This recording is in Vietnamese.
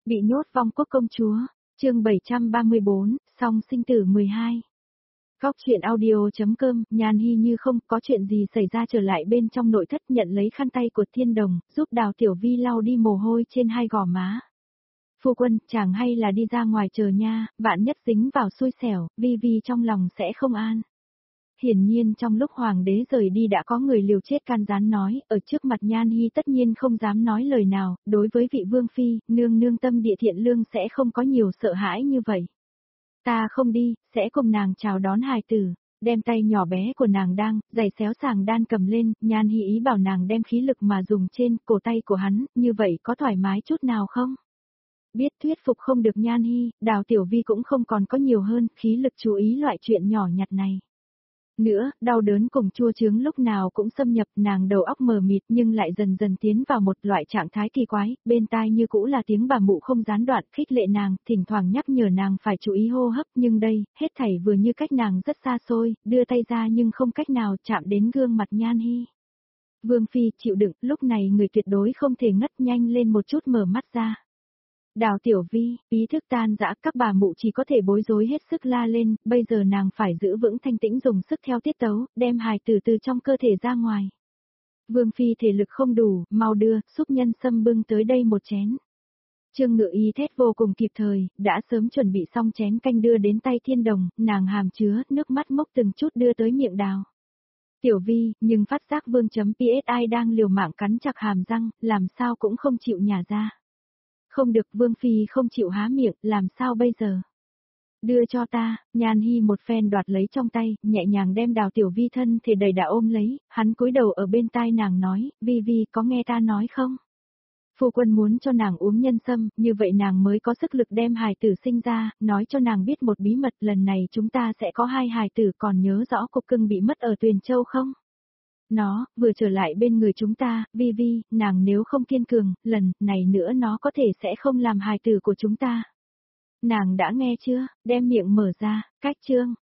Bị nhốt vong quốc công chúa, chương 734, song sinh tử 12. Góc chuyện audio.com, Nhan Hi như không có chuyện gì xảy ra trở lại bên trong nội thất, nhận lấy khăn tay của Thiên Đồng, giúp Đào Tiểu Vi lau đi mồ hôi trên hai gò má. Phu quân, chàng hay là đi ra ngoài chờ nha, vạn nhất dính vào xui xẻo, Vi Vi trong lòng sẽ không an. Hiển nhiên trong lúc hoàng đế rời đi đã có người liều chết can gián nói, ở trước mặt Nhan Hi tất nhiên không dám nói lời nào, đối với vị vương phi, nương nương tâm địa thiện lương sẽ không có nhiều sợ hãi như vậy. Ta không đi, sẽ cùng nàng chào đón hài tử, đem tay nhỏ bé của nàng đang, giày xéo sàng đan cầm lên, Nhan Hi ý bảo nàng đem khí lực mà dùng trên cổ tay của hắn, như vậy có thoải mái chút nào không? Biết thuyết phục không được Nhan Hi, Đào Tiểu Vi cũng không còn có nhiều hơn, khí lực chú ý loại chuyện nhỏ nhặt này. Nữa, đau đớn cùng chua chướng lúc nào cũng xâm nhập, nàng đầu óc mờ mịt nhưng lại dần dần tiến vào một loại trạng thái kỳ quái, bên tai như cũ là tiếng bà mụ không gián đoạn, khích lệ nàng, thỉnh thoảng nhắc nhở nàng phải chú ý hô hấp, nhưng đây, hết thảy vừa như cách nàng rất xa xôi, đưa tay ra nhưng không cách nào chạm đến gương mặt Nhan Hi. Vương phi chịu đựng, lúc này người tuyệt đối không thể ngất, nhanh lên một chút mở mắt ra. Đào Tiểu Vi, ý thức tan rã, các bà mụ chỉ có thể bối rối hết sức la lên, bây giờ nàng phải giữ vững thanh tĩnh dùng sức theo tiết tấu, đem hài tử từ trong cơ thể ra ngoài. Vương phi thể lực không đủ, mau đưa, xúc nhân sâm bưng tới đây một chén. Trương Ngự Y thét vô cùng kịp thời, đã sớm chuẩn bị xong chén canh đưa đến tay Thiên Đồng, nàng hàm chứa, nước mắt mốc từng chút đưa tới miệng Đào Tiểu Vi, nhưng phát giác Vương.psi đang liều mạng cắn chặt hàm răng, làm sao cũng không chịu nhả ra. Không được, Vương phi không chịu há miệng, làm sao bây giờ? Đưa cho ta, Nhan Hi một phen đoạt lấy trong tay, nhẹ nhàng đem Đào Tiểu Vi thân thể đầy đà ôm lấy, hắn cúi đầu ở bên tai nàng nói, Vi Vi có nghe ta nói không? Phu quân muốn cho nàng uống nhân sâm, như vậy nàng mới có sức lực đem hài tử sinh ra, nói cho nàng biết một bí mật, lần này chúng ta sẽ có 2 hài tử, còn nhớ rõ cục cưng bị mất ở Tuyền Châu không? Nó, vừa trở lại bên người chúng ta, Vi Vi, nàng nếu không kiên cường, lần này nữa nó có thể sẽ không làm hài tử của chúng ta. Nàng đã nghe chưa, đem miệng mở ra, cách chương,